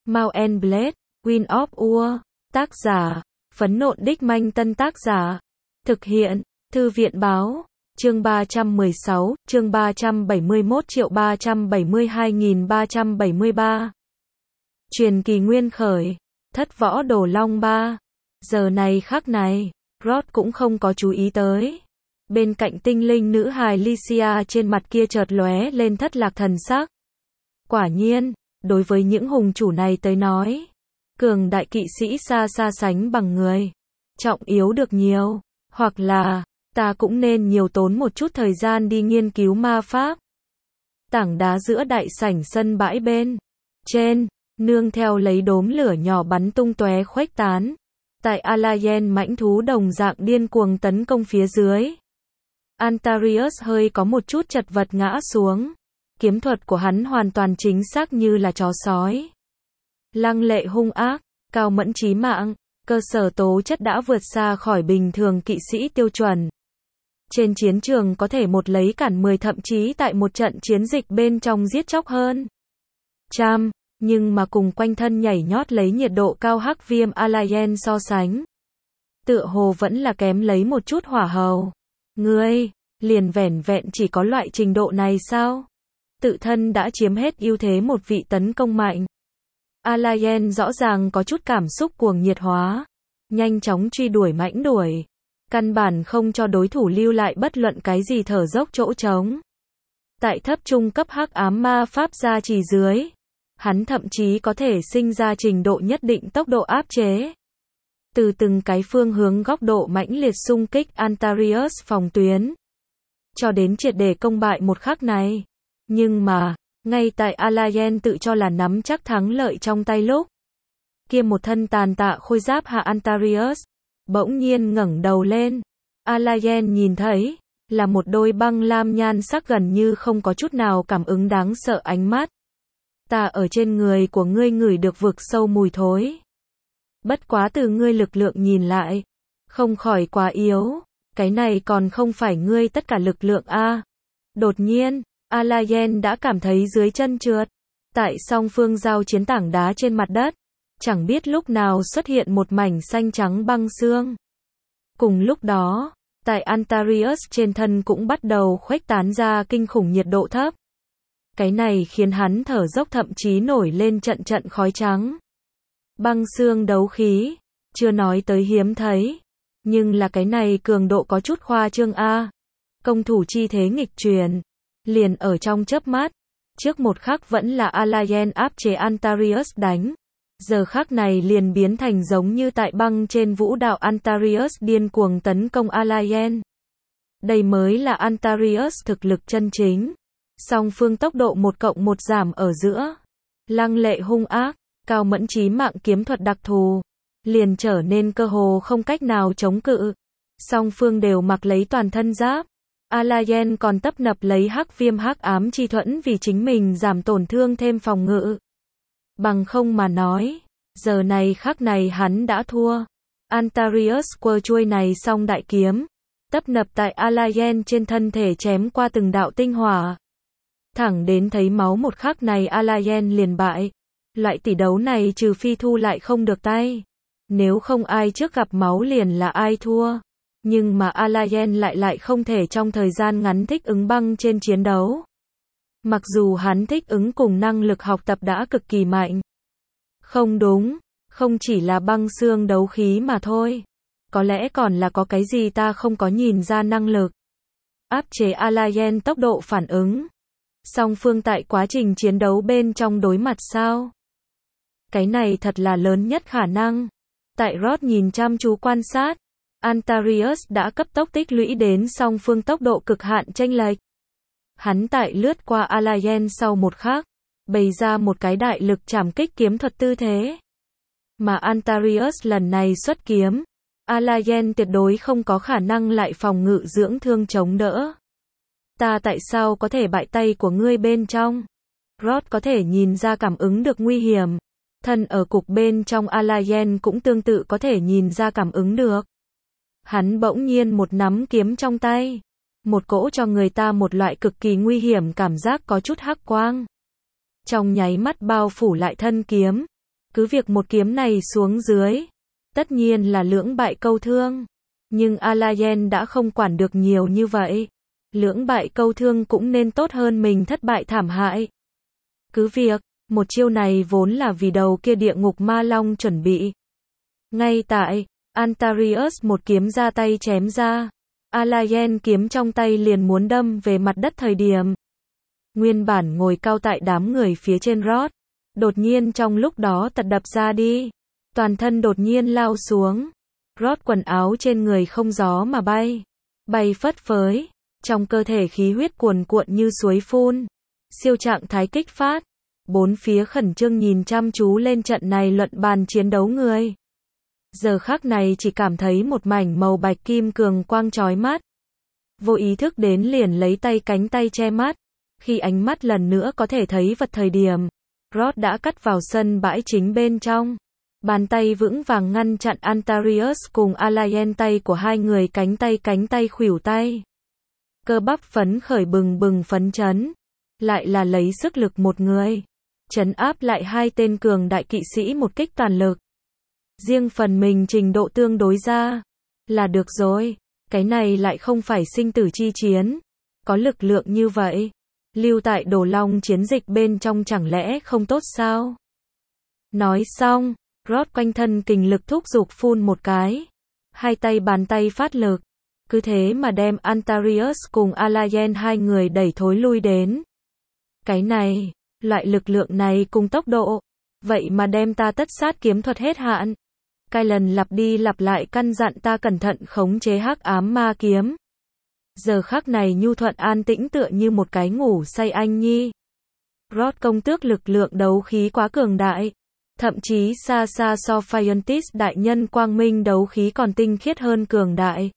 Mount and Blade, Wind of War. Tác giả, Phấn Nộn Đích Manh. Tân tác giả, thực hiện, Thư viện Báo. Chương 316, chương 371.372.373. Truyền kỳ nguyên khởi, Thất Võ Đồ Long 3. Giờ này khắc này, Rod cũng không có chú ý tới. Bên cạnh tinh linh nữ hài Lycia trên mặt kia chợt lóe lên thất lạc thần sắc. Quả nhiên, đối với những hùng chủ này tới nói, cường đại kỵ sĩ xa xa sánh bằng người, trọng yếu được nhiều, hoặc là, ta cũng nên nhiều tốn một chút thời gian đi nghiên cứu ma pháp. Tảng đá giữa đại sảnh sân bãi bên trên, nương theo lấy đốm lửa nhỏ bắn tung tóe khuếch tán. Tại Alayen mãnh thú đồng dạng điên cuồng tấn công phía dưới. Antarius hơi có một chút chật vật ngã xuống. Kiếm thuật của hắn hoàn toàn chính xác như là chó sói. Lăng lệ hung ác, cao mẫn chí mạng, cơ sở tố chất đã vượt xa khỏi bình thường kỵ sĩ tiêu chuẩn. Trên chiến trường có thể một lấy cản 10, thậm chí tại một trận chiến dịch bên trong giết chóc hơn trăm, nhưng mà cùng quanh thân nhảy nhót lấy nhiệt độ cao hắc viêm Alayen so sánh, tựa hồ vẫn là kém lấy một chút hỏa hầu. Ngươi, liền vẻn vẹn chỉ có loại trình độ này sao? Tự thân đã chiếm hết ưu thế một vị tấn công mạnh. Alayen rõ ràng có chút cảm xúc cuồng nhiệt hóa, nhanh chóng truy đuổi mãnh đuổi, căn bản không cho đối thủ lưu lại bất luận cái gì thở dốc chỗ trống. Tại thấp trung cấp hắc ám ma pháp gia trì dưới, hắn thậm chí có thể sinh ra trình độ nhất định tốc độ áp chế. Từ từng cái phương hướng góc độ mãnh liệt xung kích Antarius phòng tuyến, cho đến triệt để công bại một khắc này. Nhưng mà, ngay tại Alayen tự cho là nắm chắc thắng lợi trong tay lúc, kia một thân tàn tạ khôi giáp hạ Antarius bỗng nhiên ngẩng đầu lên. Alayen nhìn thấy là một đôi băng lam nhan sắc gần như không có chút nào cảm ứng đáng sợ ánh mắt. Ta ở trên người của ngươi ngửi được vực sâu mùi thối. Bất quá từ ngươi lực lượng nhìn lại, không khỏi quá yếu, cái này còn không phải ngươi tất cả lực lượng a. Đột nhiên, Alayen đã cảm thấy dưới chân trượt. Tại song phương giao chiến tảng đá trên mặt đất, chẳng biết lúc nào xuất hiện một mảnh xanh trắng băng xương. Cùng lúc đó, tại Antarius trên thân cũng bắt đầu khuếch tán ra kinh khủng nhiệt độ thấp. Cái này khiến hắn thở dốc, thậm chí nổi lên trận trận khói trắng. Băng xương đấu khí, chưa nói tới hiếm thấy, nhưng là cái này cường độ có chút khoa trương a. Công thủ chi thế nghịch truyền, liền ở trong chớp mắt, trước một khắc vẫn là Alayen áp chế Antarius đánh, giờ khắc này liền biến thành giống như tại băng trên vũ đạo Antarius điên cuồng tấn công Alayen. Đây mới là Antarius thực lực chân chính. Song phương tốc độ 1+1 giảm ở giữa, lăng lệ hung ác, cao mẫn chí mạng kiếm thuật đặc thù, liền trở nên cơ hồ không cách nào chống cự. Song phương đều mặc lấy toàn thân giáp. Alayen còn tấp nập lấy hắc viêm hắc ám chi thuẫn vì chính mình giảm tổn thương thêm phòng ngự. Bằng không mà nói, giờ này khắc này hắn đã thua. Antarius quơ chuôi này song đại kiếm, tấp nập tại Alayen trên thân thể chém qua từng đạo tinh hỏa. Thẳng đến thấy máu một khắc này Alayen liền bại. Loại tỷ đấu này trừ phi thu lại không được tay, nếu không ai trước gặp máu liền là ai thua. Nhưng mà Alayen lại không thể trong thời gian ngắn thích ứng băng trên chiến đấu. Mặc dù hắn thích ứng cùng năng lực học tập đã cực kỳ mạnh. Không đúng, không chỉ là băng xương đấu khí mà thôi. Có lẽ còn là có cái gì ta không có nhìn ra năng lực. Áp chế Alayen tốc độ phản ứng. Song phương tại quá trình chiến đấu bên trong đối mặt sao? Cái này thật là lớn nhất khả năng. Tại Rod nhìn chăm chú quan sát, Antarius đã cấp tốc tích lũy đến song phương tốc độ cực hạn chênh lệch. Hắn tại lướt qua Alayen sau một khắc, bày ra một cái đại lực trảm kích kiếm thuật tư thế. Mà Antarius lần này xuất kiếm, Alayen tuyệt đối không có khả năng lại phòng ngự dưỡng thương chống đỡ. Ta tại sao có thể bại tay của ngươi bên trong? Rod có thể nhìn ra cảm ứng được nguy hiểm. Thân ở cục bên trong Alayen cũng tương tự có thể nhìn ra cảm ứng được. Hắn bỗng nhiên một nắm kiếm trong tay. Một cỗ cho người ta một loại cực kỳ nguy hiểm cảm giác có chút hắc quang. Trong nháy mắt bao phủ lại thân kiếm. Cứ việc một kiếm này xuống dưới, tất nhiên là lưỡng bại câu thương. Nhưng Alayen đã không quản được nhiều như vậy. Lưỡng bại câu thương cũng nên tốt hơn mình thất bại thảm hại. Cứ việc, một chiêu này vốn là vì đầu kia địa ngục ma long chuẩn bị. Ngay tại, Antarius một kiếm ra tay chém ra. Alayen kiếm trong tay liền muốn đâm về mặt đất thời điểm. Nguyên bản ngồi cao tại đám người phía trên Rod. Đột nhiên trong lúc đó tật đập ra đi. Toàn thân đột nhiên lao xuống. Rod quần áo trên người không gió mà bay. Bay phất phới. Trong cơ thể khí huyết cuồn cuộn như suối phun. Siêu trạng thái kích phát. Bốn phía khẩn trương nhìn chăm chú lên trận này luận bàn chiến đấu người. Giờ khắc này chỉ cảm thấy một mảnh màu bạch kim cường quang chói mắt. Vô ý thức đến liền lấy tay cánh tay che mắt. Khi ánh mắt lần nữa có thể thấy vật thời điểm, Rod đã cắt vào sân bãi chính bên trong. Bàn tay vững vàng ngăn chặn Antarius cùng Alayen, tay của hai người cánh tay khuỷu tay. Cơ bắp phấn khởi bừng bừng phấn chấn. Lại là lấy sức lực một người. Trấn áp lại hai tên cường đại kỵ sĩ một kích toàn lực. Riêng phần mình trình độ tương đối ra. Là được rồi. Cái này lại không phải sinh tử chi chiến. Có lực lượng như vậy. Lưu tại Đồ Long chiến dịch bên trong chẳng lẽ không tốt sao? Nói xong, Rod quanh thân kình lực thúc giục phun một cái. Hai tay bàn tay phát lực. Cứ thế mà đem Antarius cùng Alayen hai người đẩy thối lui đến. Cái này, loại lực lượng này cùng tốc độ. Vậy mà đem ta tất sát kiếm thuật hết hạn. Cái lần lặp đi lặp lại căn dặn ta cẩn thận khống chế hắc ám ma kiếm. Giờ khắc này nhu thuận an tĩnh tựa như một cái ngủ say anh nhi. Rod công tước lực lượng đấu khí quá cường đại. Thậm chí xa xa so Phiontis đại nhân quang minh đấu khí còn tinh khiết hơn cường đại.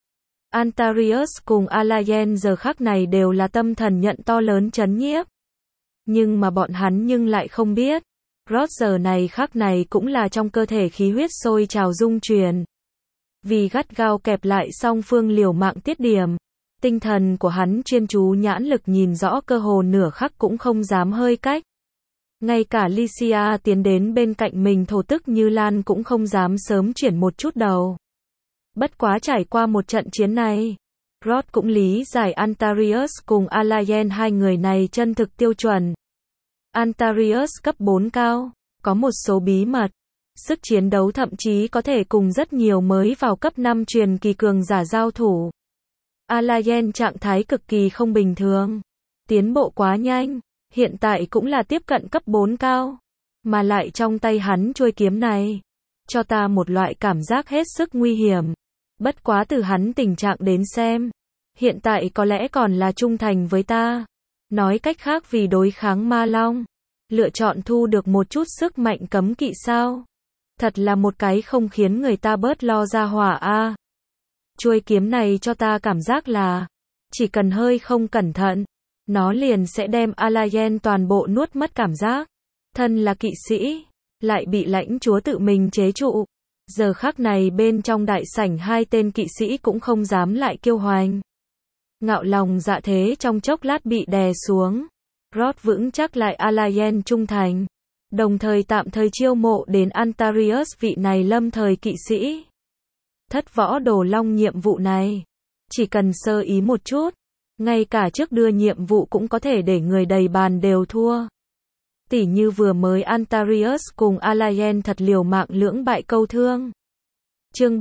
Antarius cùng Alayen giờ khắc này đều là tâm thần nhận to lớn chấn nhiếp. Nhưng mà bọn hắn lại không biết. Rod giờ này khắc này cũng là trong cơ thể khí huyết sôi trào dung truyền. Vì gắt gao kẹp lại song phương liều mạng tiết điểm. Tinh thần của hắn chuyên chú nhãn lực nhìn rõ cơ hồ nửa khắc cũng không dám hơi cách. Ngay cả Lycia tiến đến bên cạnh mình thổ tức như lan cũng không dám sớm chuyển một chút đầu. Bất quá trải qua một trận chiến này, Rod cũng lý giải Antarius cùng Alayen hai người này chân thực tiêu chuẩn. Antarius cấp 4 cao, có một số bí mật, sức chiến đấu thậm chí có thể cùng rất nhiều mới vào cấp 5 truyền kỳ cường giả giao thủ. Alayen trạng thái cực kỳ không bình thường, tiến bộ quá nhanh, hiện tại cũng là tiếp cận cấp 4 cao, mà lại trong tay hắn chuôi kiếm này, cho ta một loại cảm giác hết sức nguy hiểm. Bất quá từ hắn tình trạng đến xem, hiện tại có lẽ còn là trung thành với ta. Nói cách khác vì đối kháng ma long, lựa chọn thu được một chút sức mạnh cấm kỵ sao? Thật là một cái không khiến người ta bớt lo ra hỏa a. Chuôi kiếm này cho ta cảm giác là, chỉ cần hơi không cẩn thận, nó liền sẽ đem Alayen toàn bộ nuốt mất cảm giác. Thân là kỵ sĩ, lại bị lãnh chúa tự mình chế trụ. Giờ khắc này bên trong đại sảnh hai tên kỵ sĩ cũng không dám lại kiêu hoành. Ngạo lòng dạ thế trong chốc lát bị đè xuống. Rod vững chắc lại Alayen trung thành. Đồng thời tạm thời chiêu mộ đến Antarius vị này lâm thời kỵ sĩ. Thất võ Đồ Long nhiệm vụ này. Chỉ cần sơ ý một chút. Ngay cả trước đưa nhiệm vụ cũng có thể để người đầy bàn đều thua. Tỉ như vừa mới Antarius cùng Alayen thật liều mạng lưỡng bại câu thương. Chương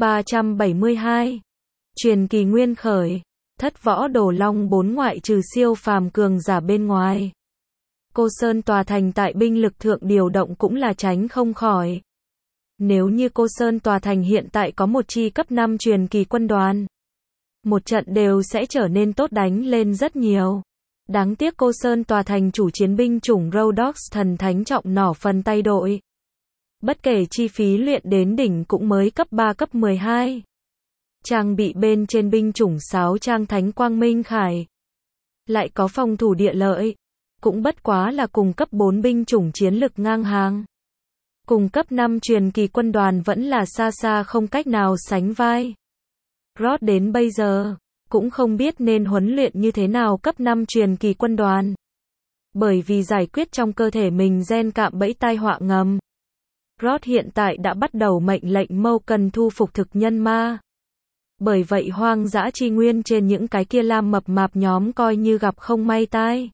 372. Truyền kỳ nguyên khởi. Thất võ Đồ Long 4 ngoại trừ siêu phàm cường giả bên ngoài. Cô Sơn tòa thành tại binh lực thượng điều động cũng là tránh không khỏi. Nếu như Cô Sơn tòa thành hiện tại có một chi cấp 5 truyền kỳ quân đoàn, một trận đều sẽ trở nên tốt đánh lên rất nhiều. Đáng tiếc Cô Sơn tòa thành chủ chiến binh chủng Rhodox thần thánh trọng nỏ phần tay đội. Bất kể chi phí luyện đến đỉnh cũng mới cấp 3 cấp 12. Trang bị bên trên binh chủng sáo trang thánh quang minh khải. Lại có phòng thủ địa lợi. Cũng bất quá là cùng cấp 4 binh chủng chiến lực ngang hàng. Cùng cấp 5 truyền kỳ quân đoàn vẫn là xa xa không cách nào sánh vai. Rod đến bây giờ, cũng không biết nên huấn luyện như thế nào cấp 5 truyền kỳ quân đoàn. Bởi vì giải quyết trong cơ thể mình gen cạm bẫy tai họa ngầm. Rod hiện tại đã bắt đầu mệnh lệnh Morgan thu phục thực nhân ma. Bởi vậy hoang dã tri nguyên trên những cái kia lam mập mạp nhóm coi như gặp không may tai.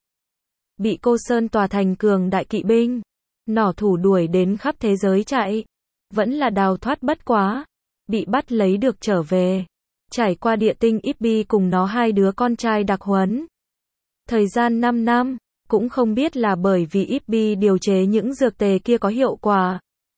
Bị cô Sơn tòa thành cường đại kỵ binh, nỏ thủ đuổi đến khắp thế giới chạy. Vẫn là đào thoát bất quá. Bị bắt lấy được trở về. Trải qua địa tinh Ibby cùng nó hai đứa con trai đặc huấn. Thời gian 5 năm, cũng không biết là bởi vì Ibby điều chế những dược tề kia có hiệu quả.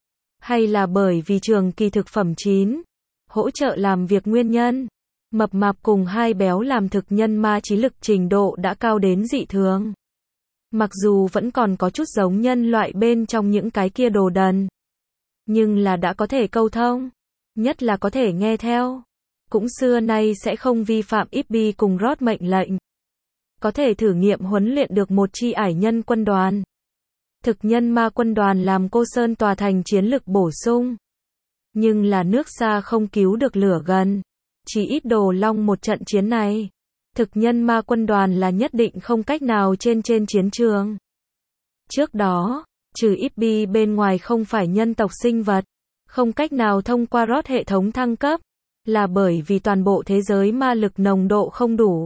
Hay là bởi vì trường kỳ thực phẩm chín, hỗ trợ làm việc nguyên nhân. Mập mạp cùng hai béo làm thực nhân ma trí lực trình độ đã cao đến dị thường. Mặc dù vẫn còn có chút giống nhân loại bên trong những cái kia đồ đần. Nhưng là đã có thể câu thông. Nhất là có thể nghe theo. Cũng xưa nay sẽ không vi phạm Ibby cùng Rod mệnh lệnh. Có thể thử nghiệm huấn luyện được một chi ải nhân quân đoàn. Thực nhân ma quân đoàn làm cô Sơn tòa thành chiến lực bổ sung. Nhưng là nước xa không cứu được lửa gần. Chỉ ít Đồ Long một trận chiến này. Thực nhân ma quân đoàn là nhất định không cách nào trên chiến trường. Trước đó, trừ Ibby bên ngoài không phải nhân tộc sinh vật. Không cách nào thông qua Rod hệ thống thăng cấp. Là bởi vì toàn bộ thế giới ma lực nồng độ không đủ.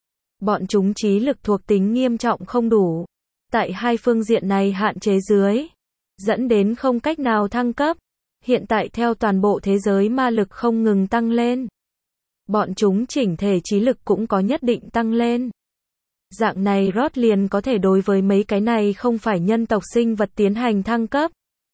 Bọn chúng trí lực thuộc tính nghiêm trọng không đủ. Tại hai phương diện này hạn chế dưới, dẫn đến không cách nào thăng cấp. Hiện tại theo toàn bộ thế giới ma lực không ngừng tăng lên. Bọn chúng chỉnh thể trí lực cũng có nhất định tăng lên. Dạng này Rod liền có thể đối với mấy cái này không phải nhân tộc sinh vật tiến hành thăng cấp.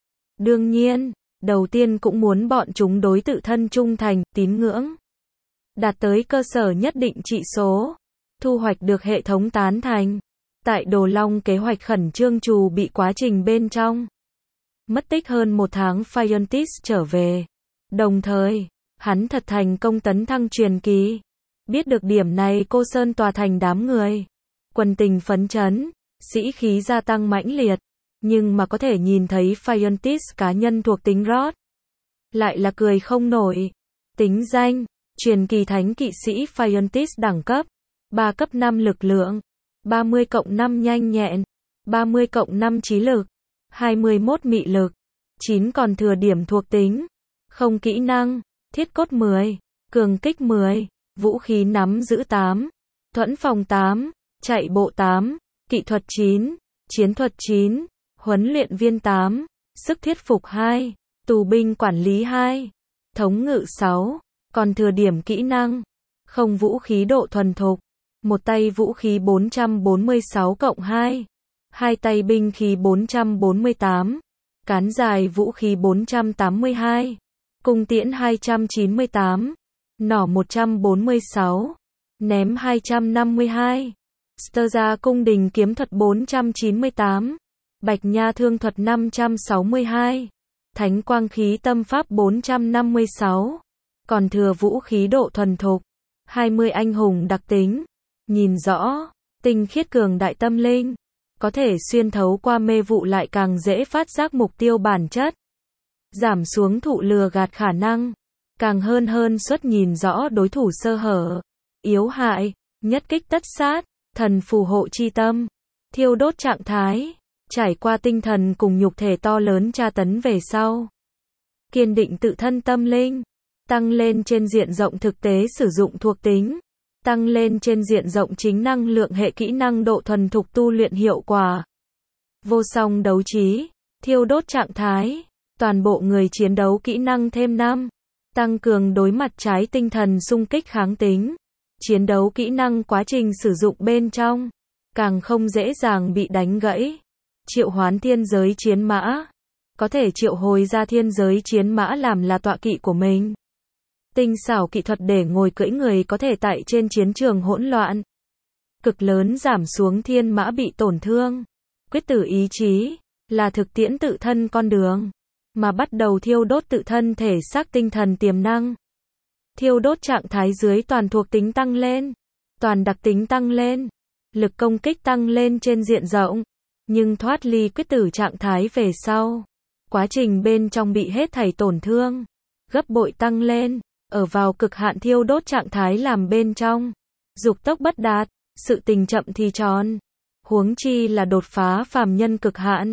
Đương nhiên, đầu tiên cũng muốn bọn chúng đối tự thân trung thành, tín ngưỡng. Đạt tới cơ sở nhất định trị số. Thu hoạch được hệ thống tán thành. Tại Đồ Long kế hoạch khẩn trương trù bị quá trình bên trong. Mất tích hơn 1 tháng Phiontis trở về. Đồng thời, hắn thật thành công tấn thăng truyền kỳ. Biết được điểm này cô Sơn tòa thành đám người. Quần tình phấn chấn, sĩ khí gia tăng mãnh liệt. Nhưng mà có thể nhìn thấy Phiontis cá nhân thuộc tính Rod. Lại là cười không nổi. Tính danh, truyền kỳ thánh kỵ sĩ Phiontis đẳng cấp. 3 cấp 5 lực lượng. 30+5 nhanh nhẹn. 30+5 trí lực. 21 mị lực. 9 còn thừa điểm thuộc tính. Không kỹ năng. Thiết cốt 10. Cường kích 10. Vũ khí nắm giữ 8. Thuẫn phòng 8. Chạy bộ 8. Kỹ thuật 9. Chiến thuật 9. Huấn luyện viên 8. Sức thuyết phục 2. Tù binh quản lý 2. Thống ngự 6. Còn thừa điểm kỹ năng. Không vũ khí độ thuần thục. Một tay vũ khí 446+2. Hai tay binh khí 448. Cán dài vũ khí 482. Cung tiễn 298. Nỏ 146. Ném 252. Stơ cung đình kiếm thuật 498. Bạch nha thương thuật 562. Thánh quang khí tâm pháp 456. Còn thừa vũ khí độ thuần thục. 20 anh hùng đặc tính. Nhìn rõ, tinh khiết cường đại tâm linh. Có thể xuyên thấu qua mê vụ lại càng dễ phát giác mục tiêu bản chất. Giảm xuống thụ lừa gạt khả năng. Càng hơn suất nhìn rõ đối thủ sơ hở. Yếu hại, nhất kích tất sát, thần phù hộ chi tâm. Thiêu đốt trạng thái. Trải qua tinh thần cùng nhục thể to lớn tra tấn về sau. Kiên định tự thân tâm linh. Tăng lên trên diện rộng thực tế sử dụng thuộc tính. Tăng lên trên diện rộng chính năng lượng hệ kỹ năng độ thuần thục tu luyện hiệu quả. Vô song đấu trí. Thiêu đốt trạng thái. Toàn bộ người chiến đấu kỹ năng thêm 5. Tăng cường đối mặt trái tinh thần xung kích kháng tính. Chiến đấu kỹ năng quá trình sử dụng bên trong. Càng không dễ dàng bị đánh gãy. Triệu hoán thiên giới chiến mã. Có thể triệu hồi ra thiên giới chiến mã làm là tọa kỵ của mình. Tinh xảo kỹ thuật để ngồi cưỡi người có thể tại trên chiến trường hỗn loạn. Cực lớn giảm xuống thiên mã bị tổn thương. Quyết tử ý chí. Là thực tiễn tự thân con đường. Mà bắt đầu thiêu đốt tự thân thể xác tinh thần tiềm năng. Thiêu đốt trạng thái dưới toàn thuộc tính tăng lên. Toàn đặc tính tăng lên. Lực công kích tăng lên trên diện rộng. Nhưng thoát ly quyết tử trạng thái về sau. Quá trình bên trong bị hết thảy tổn thương. Gấp bội tăng lên. Ở vào cực hạn thiêu đốt trạng thái làm bên trong. Dục tốc bất đạt. Sự tình chậm thì tròn. Huống chi là đột phá phàm nhân cực hạn.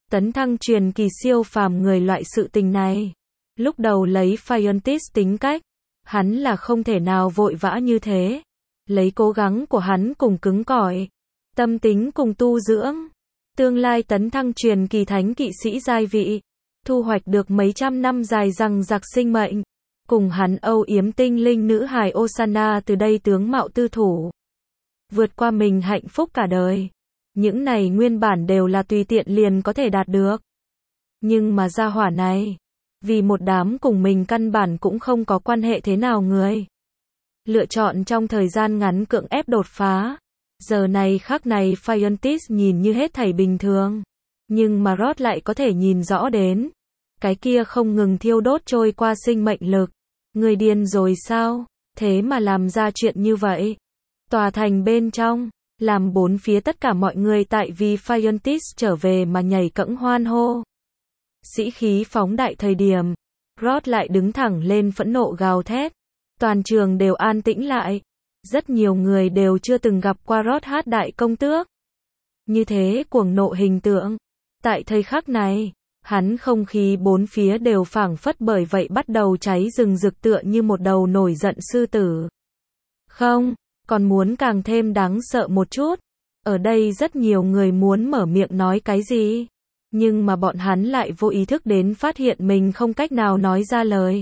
Tấn thăng truyền kỳ siêu phàm người loại sự tình này. Lúc đầu lấy Fiontis tính cách, hắn là không thể nào vội vã như thế. Lấy cố gắng của hắn cùng cứng cỏi, tâm tính cùng tu dưỡng, tương lai tấn thăng truyền kỳ thánh kỵ sĩ giai vị, thu hoạch được mấy trăm năm dài dằng dặc sinh mệnh, cùng hắn âu yếm tinh linh nữ hài Osana từ đây tướng mạo tư thủ, vượt qua mình hạnh phúc cả đời. Những này nguyên bản đều là tùy tiện liền có thể đạt được. Nhưng mà gia hỏa này, vì một đám cùng mình căn bản cũng không có quan hệ thế nào người, lựa chọn trong thời gian ngắn cưỡng ép đột phá. Giờ này khắc này Fiontis nhìn như hết thảy bình thường, nhưng mà Rod lại có thể nhìn rõ đến cái kia không ngừng thiêu đốt trôi qua sinh mệnh lực. Người điên rồi sao? Thế mà làm ra chuyện như vậy. Tòa thành bên trong, làm bốn phía tất cả mọi người tại vì Fiontis trở về mà nhảy cẫng hoan hô. Sĩ khí phóng đại thời điểm, Rod lại đứng thẳng lên phẫn nộ gào thét. Toàn trường đều an tĩnh lại. Rất nhiều người đều chưa từng gặp qua Rod hát đại công tước. Như thế cuồng nộ hình tượng. Tại thời khắc này, hắn không khí bốn phía đều phảng phất bởi vậy bắt đầu cháy rừng rực tựa như một đầu nổi giận sư tử. Không, còn muốn càng thêm đáng sợ một chút. Ở đây rất nhiều người muốn mở miệng nói cái gì, nhưng mà bọn hắn lại vô ý thức đến phát hiện mình không cách nào nói ra lời.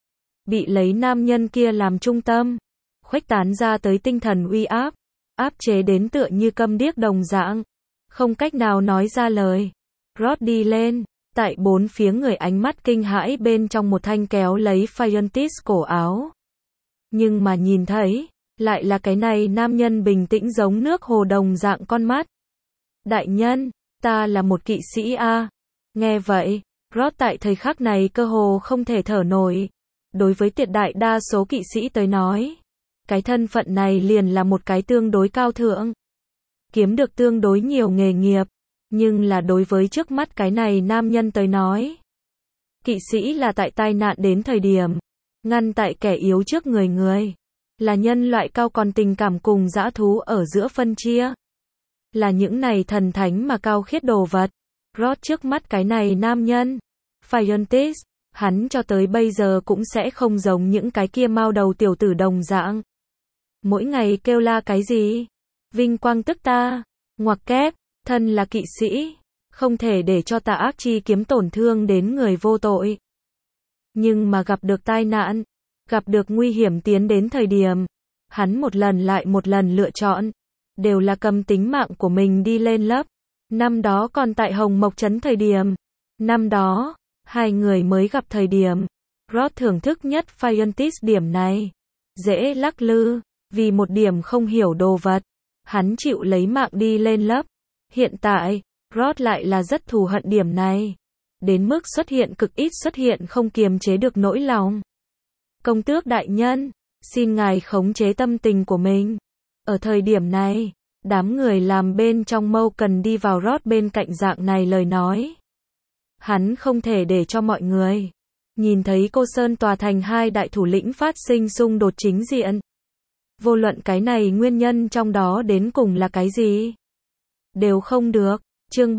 Bị lấy nam nhân kia làm trung tâm, khuếch tán ra tới tinh thần uy áp, áp chế đến tựa như câm điếc đồng dạng, không cách nào nói ra lời. Rod đi lên, tại bốn phía người ánh mắt kinh hãi bên trong một thanh kéo lấy Fiontis cổ áo. Nhưng mà nhìn thấy, lại là cái này nam nhân bình tĩnh giống nước hồ đồng dạng con mắt. Đại nhân, ta là một kỵ sĩ a. Nghe vậy, Rod tại thời khắc này cơ hồ không thể thở nổi. Đối với tuyệt đại đa số kỵ sĩ tới nói, cái thân phận này liền là một cái tương đối cao thượng, kiếm được tương đối nhiều nghề nghiệp, nhưng là đối với trước mắt cái này nam nhân tới nói, kỵ sĩ là tại tai nạn đến thời điểm, ngăn tại kẻ yếu trước người, là nhân loại cao còn tình cảm cùng dã thú ở giữa phân chia, là những này thần thánh mà cao khiết đồ vật. Rod trước mắt cái này nam nhân, Fiontis, hắn cho tới bây giờ cũng sẽ không giống những cái kia mao đầu tiểu tử đồng dạng. Mỗi ngày kêu la cái gì? Vinh quang tức ta, ngoặc kép, thân là kỵ sĩ, không thể để cho tà ác chi kiếm tổn thương đến người vô tội. Nhưng mà gặp được tai nạn, gặp được nguy hiểm tiến đến thời điểm, hắn một lần lại một lần lựa chọn, đều là cầm tính mạng của mình đi lên lấp. Năm đó còn tại Hồng Mộc Trấn thời điểm, năm đó, hai người mới gặp thời điểm, Rod thưởng thức nhất Fiontis điểm này. Dễ lắc lư, vì một điểm không hiểu đồ vật, hắn chịu lấy mạng đi lên lấp. Hiện tại, Rod lại là rất thù hận điểm này. Đến mức xuất hiện cực ít xuất hiện không kiềm chế được nỗi lòng. Công tước đại nhân, xin ngài khống chế tâm tình của mình. Ở thời điểm này, đám người làm bên trong mâu cần đi vào Rod bên cạnh dạng này lời nói. Hắn không thể để cho mọi người nhìn thấy cô Sơn tòa thành hai đại thủ lĩnh phát sinh xung đột chính diện. Vô luận cái này nguyên nhân trong đó đến cùng là cái gì, đều không được. Chương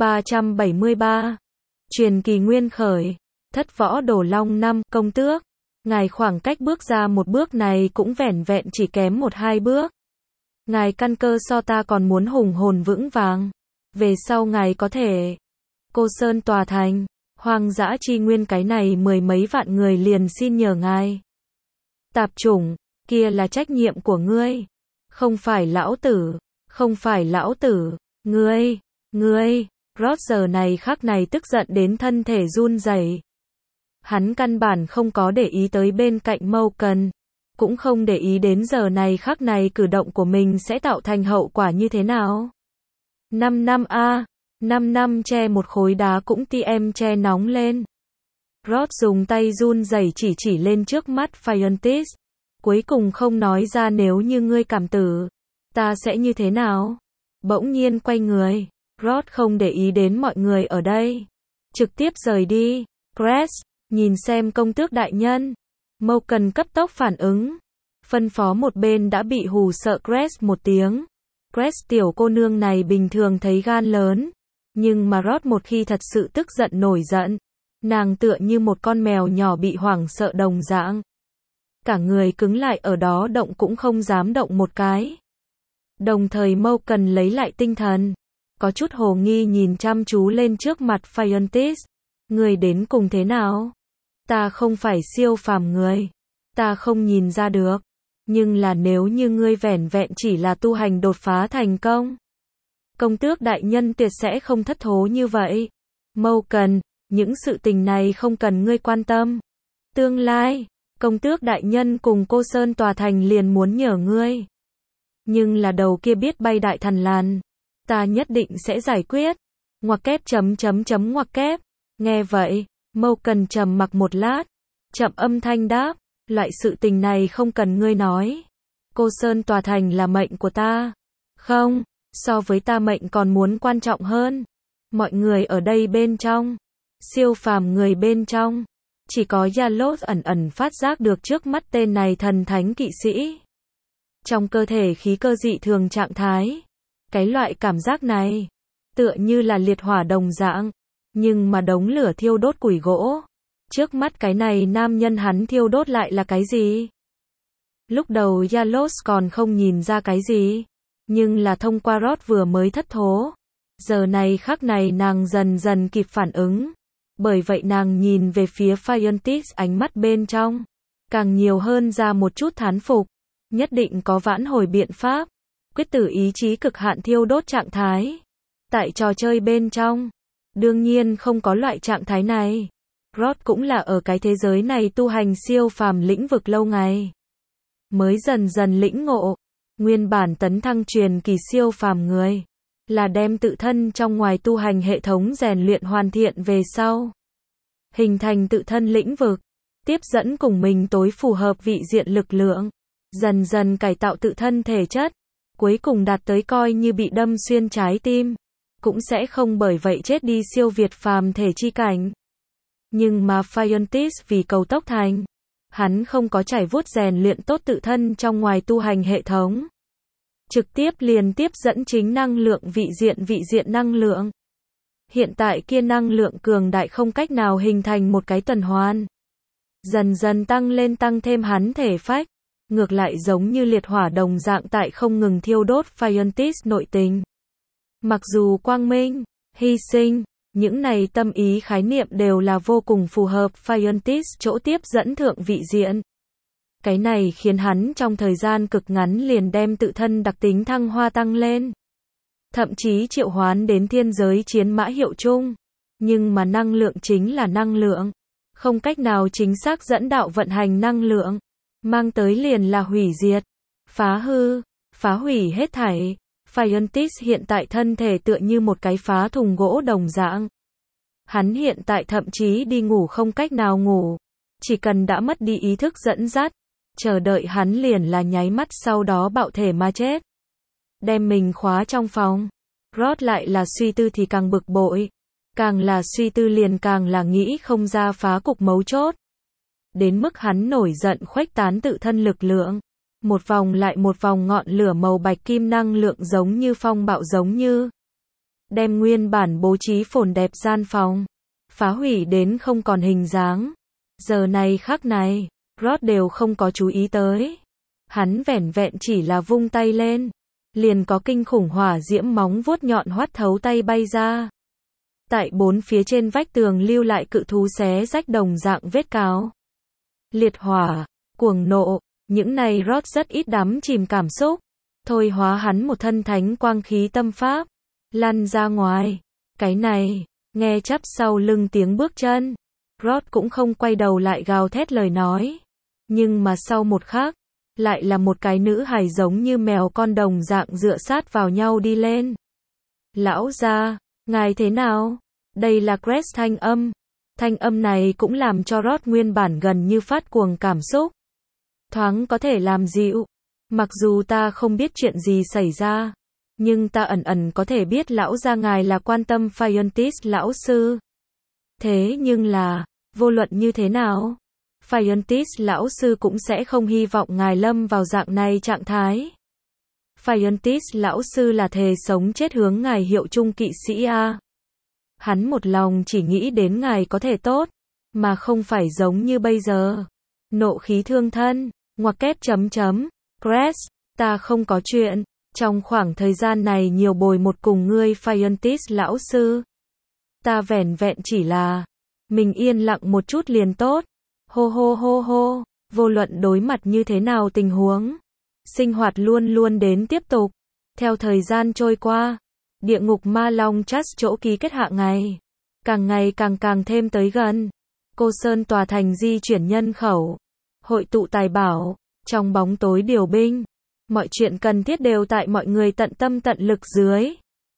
373. Truyền kỳ nguyên khởi. Thất võ đổ long 5. Công tước, ngài khoảng cách bước ra một bước này cũng vẻn vẹn chỉ kém 1-2 bước. Ngài căn cơ so ta còn muốn hùng hồn vững vàng. Về sau ngài có thể. Cô Sơn tòa thành, hoang dã chi nguyên cái này mười mấy vạn người liền xin nhờ ngài. Tạp chủng, kia là trách nhiệm của ngươi. Không phải lão tử, không phải lão tử, ngươi. Rod giờ này khắc này tức giận đến thân thể run rẩy. Hắn căn bản không có để ý tới bên cạnh mâu cần, cũng không để ý đến giờ này khắc này cử động của mình sẽ tạo thành hậu quả như thế nào. 5 năm a, 5 năm che một khối đá cũng TM che nóng lên. Rod dùng tay run rẩy chỉ lên trước mắt Fiontis, cuối cùng không nói ra nếu như ngươi cảm tử, ta sẽ như thế nào. Bỗng nhiên quay người, Rod không để ý đến mọi người ở đây, trực tiếp rời đi. Cress, nhìn xem công tước đại nhân. Mâu cần cấp tốc phản ứng, phân phó một bên đã bị hù sợ Cress một tiếng. Cress tiểu cô nương này bình thường thấy gan lớn, Nhưng mà Rod một khi thật sự tức giận nổi giận, nàng tựa như một con mèo nhỏ bị hoảng sợ đồng dạng. Cả người cứng lại ở đó, động cũng không dám động một cái. Đồng thời Morgan lấy lại tinh thần, có chút hồ nghi nhìn chăm chú lên trước mặt Phiontis. Người đến cùng thế nào? Ta không phải siêu phàm người. Ta không nhìn ra được. Nhưng là nếu như ngươi vẻn vẹn chỉ là tu hành đột phá thành công, công tước đại nhân tuyệt sẽ không thất thố như vậy. Morgan, những sự tình này không cần ngươi quan tâm. Tương lai, công tước đại nhân cùng cô Sơn tòa thành liền muốn nhờ ngươi. Nhưng là đầu kia biết bay đại thần làn, ta nhất định sẽ giải quyết. Ngoặc kép ngoặc kép. Nghe vậy, Morgan trầm mặc một lát, chậm âm thanh đáp, loại sự tình này không cần ngươi nói. Cô Sơn tòa thành là mệnh của ta. Không, so với ta mệnh còn muốn quan trọng hơn. Mọi người ở đây bên trong, siêu phàm người bên trong, chỉ có Yalos ẩn ẩn phát giác được trước mắt tên này thần thánh kỵ sĩ. Trong cơ thể khí cơ dị thường trạng thái. Cái loại cảm giác này, tựa như là liệt hỏa đồng dạng, nhưng mà đống lửa thiêu đốt củi gỗ. Trước mắt cái này nam nhân hắn thiêu đốt lại là cái gì? Lúc đầu Yalos còn không nhìn ra cái gì, nhưng là thông qua Rod vừa mới thất thố. Giờ này khắc này nàng dần dần kịp phản ứng. Bởi vậy nàng nhìn về phía Phiontis, ánh mắt bên trong càng nhiều hơn ra một chút thán phục. Nhất định có vãn hồi biện pháp. Quyết tử ý chí cực hạn thiêu đốt trạng thái. Tại trò chơi bên trong, đương nhiên không có loại trạng thái này. Rod cũng là ở cái thế giới này tu hành siêu phàm lĩnh vực lâu ngày, mới dần dần lĩnh ngộ. Nguyên bản tấn thăng truyền kỳ siêu phàm người, là đem tự thân trong ngoài tu hành hệ thống rèn luyện hoàn thiện về sau. Hình thành tự thân lĩnh vực, tiếp dẫn cùng mình tối phù hợp vị diện lực lượng. Dần dần cải tạo tự thân thể chất, cuối cùng đạt tới coi như bị đâm xuyên trái tim, cũng sẽ không bởi vậy chết đi siêu việt phàm thể chi cảnh. Nhưng mà Phiontis vì cầu tốc thành, hắn không có trải vuốt rèn luyện tốt tự thân trong ngoài tu hành hệ thống. Trực tiếp liền tiếp dẫn chính năng lượng vị diện năng lượng. Hiện tại kia năng lượng cường đại không cách nào hình thành một cái tuần hoàn. Dần dần tăng lên tăng thêm hắn thể phách. Ngược lại giống như liệt hỏa đồng dạng tại không ngừng thiêu đốt Phiontis nội tình. Mặc dù quang minh, hy sinh, những này tâm ý khái niệm đều là vô cùng phù hợp Phiontis chỗ tiếp dẫn thượng vị diện. Cái này khiến hắn trong thời gian cực ngắn liền đem tự thân đặc tính thăng hoa tăng lên. Thậm chí triệu hoán đến thiên giới chiến mã hiệu chung. Nhưng mà năng lượng chính là năng lượng. Không cách nào chính xác dẫn đạo vận hành năng lượng. Mang tới liền là hủy diệt, phá hư, phá hủy hết thảy. Phiontis hiện tại thân thể tựa như một cái phá thùng gỗ đồng dạng. Hắn hiện tại thậm chí đi ngủ không cách nào ngủ. Chỉ cần đã mất đi ý thức dẫn dắt, chờ đợi hắn liền là nháy mắt sau đó bạo thể mà chết. Đem mình khóa trong phòng. Rod lại là suy tư thì càng bực bội. Càng là suy tư liền càng là nghĩ không ra phá cục mấu chốt. Đến mức hắn nổi giận khuếch tán tự thân lực lượng. Một vòng lại một vòng ngọn lửa màu bạch kim năng lượng giống như phong bạo giống như. Đem nguyên bản bố trí phồn đẹp gian phòng. Phá hủy đến không còn hình dáng. Giờ này khắc này, Rod đều không có chú ý tới. Hắn vẻn vẹn chỉ là vung tay lên. Liền có kinh khủng hỏa diễm móng vuốt nhọn hoắt thấu tay bay ra. Tại bốn phía trên vách tường lưu lại cự thú xé rách đồng dạng vết cào. Liệt hỏa, cuồng nộ, những này Rod rất ít đắm chìm cảm xúc. Thôi hóa hắn một thân thánh quang khí tâm pháp. Lăn ra ngoài. Cái này, nghe chắp sau lưng tiếng bước chân. Rod cũng không quay đầu lại gào thét lời nói. Nhưng mà sau một khắc, lại là một cái nữ hài giống như mèo con đồng dạng dựa sát vào nhau đi lên. Lão gia, ngài thế nào? Đây là Grace thanh âm. Thanh âm này cũng làm cho Rod nguyên bản gần như phát cuồng cảm xúc. Thoáng có thể làm dịu. Mặc dù ta không biết chuyện gì xảy ra, nhưng ta ẩn ẩn có thể biết lão gia ngài là quan tâm Phiontis lão sư. Thế nhưng là, vô luận như thế nào, Phiontis lão sư cũng sẽ không hy vọng ngài lâm vào dạng này trạng thái. Phiontis lão sư là thề sống chết hướng ngài hiệu chung kỵ sĩ a. Hắn một lòng chỉ nghĩ đến ngày có thể tốt, mà không phải giống như bây giờ. Nộ khí thương thân, ngoặc kép chấm chấm, Crest, ta không có chuyện, trong khoảng thời gian này nhiều bồi một cùng ngươi Phaeontis lão sư. Ta vẻn vẹn chỉ là, mình yên lặng một chút liền tốt, hô hô hô hô, vô luận đối mặt như thế nào tình huống. Sinh hoạt luôn luôn đến tiếp tục, theo thời gian trôi qua, địa ngục ma long Trust chỗ ký kết hạ ngày càng thêm tới gần. Cô Sơn tòa thành di chuyển nhân khẩu, hội tụ tài bảo, trong bóng tối điều binh, mọi chuyện cần thiết đều tại mọi người tận tâm tận lực dưới.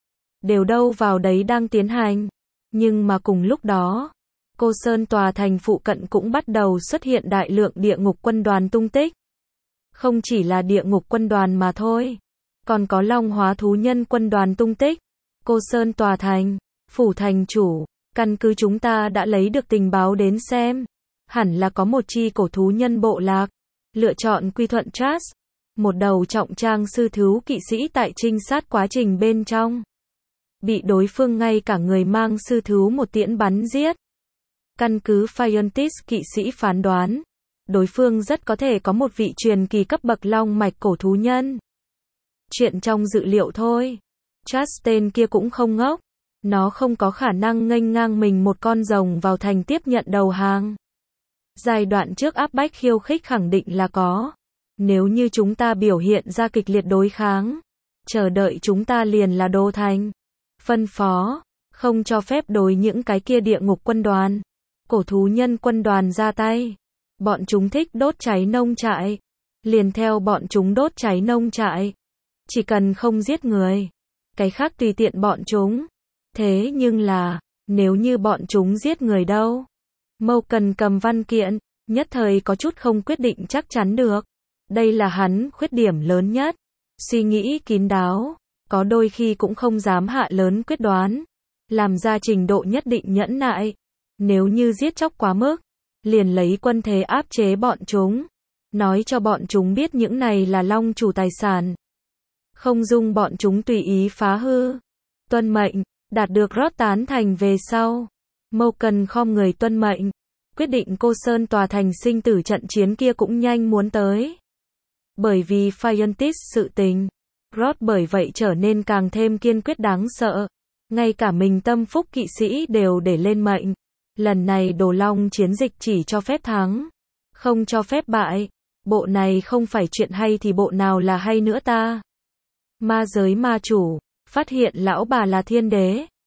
Đều đâu vào đấy đang tiến hành, nhưng mà cùng lúc đó, Cô Sơn tòa thành phụ cận cũng bắt đầu xuất hiện đại lượng địa ngục quân đoàn tung tích. Không chỉ là địa ngục quân đoàn mà thôi, còn có long hóa thú nhân quân đoàn tung tích. Cô Sơn tòa thành, phủ thành chủ, căn cứ chúng ta đã lấy được tình báo đến xem, hẳn là có một chi cổ thú nhân bộ lạc, lựa chọn quy thuận Trust, một đầu trọng trang sư thú kỵ sĩ tại trinh sát quá trình bên trong. Bị đối phương ngay cả người mang sư thú một tiễn bắn giết. Căn cứ Phaeontis kỵ sĩ phán đoán, đối phương rất có thể có một vị truyền kỳ cấp bậc long mạch cổ thú nhân. Chuyện trong dự liệu thôi. Trust tên kia cũng không ngốc. Nó không có khả năng nghênh ngang mình một con rồng vào thành tiếp nhận đầu hàng. Giai đoạn trước áp bách khiêu khích khẳng định là có. Nếu như chúng ta biểu hiện ra kịch liệt đối kháng, chờ đợi chúng ta liền là đô thành. Phân phó, không cho phép đối những cái kia địa ngục quân đoàn, cổ thú nhân quân đoàn ra tay. Bọn chúng thích đốt cháy nông trại, liền theo bọn chúng đốt cháy nông trại. Chỉ cần không giết người, cái khác tùy tiện bọn chúng. Thế nhưng là, nếu như bọn chúng giết người đâu? Mâu cần cầm văn kiện, nhất thời có chút không quyết định chắc chắn được. Đây là hắn khuyết điểm lớn nhất. Suy nghĩ kín đáo, có đôi khi cũng không dám hạ lớn quyết đoán. Làm ra trình độ nhất định nhẫn nại. Nếu như giết chóc quá mức, liền lấy quân thế áp chế bọn chúng. Nói cho bọn chúng biết những này là long chủ tài sản. Không dung bọn chúng tùy ý phá hư. Tuân mệnh, đạt được Rod tán thành về sau. Mâu cần khom người tuân mệnh. Quyết định Cô Sơn tòa thành sinh tử trận chiến kia cũng nhanh muốn tới. Bởi vì Phaeontis sự tình, Rod bởi vậy trở nên càng thêm kiên quyết đáng sợ. Ngay cả mình tâm phúc kỵ sĩ đều để lên mệnh. Lần này đồ long chiến dịch chỉ cho phép thắng, không cho phép bại. Bộ này không phải chuyện hay thì bộ nào là hay nữa ta? Ma giới ma chủ, phát hiện lão bà là thiên đế.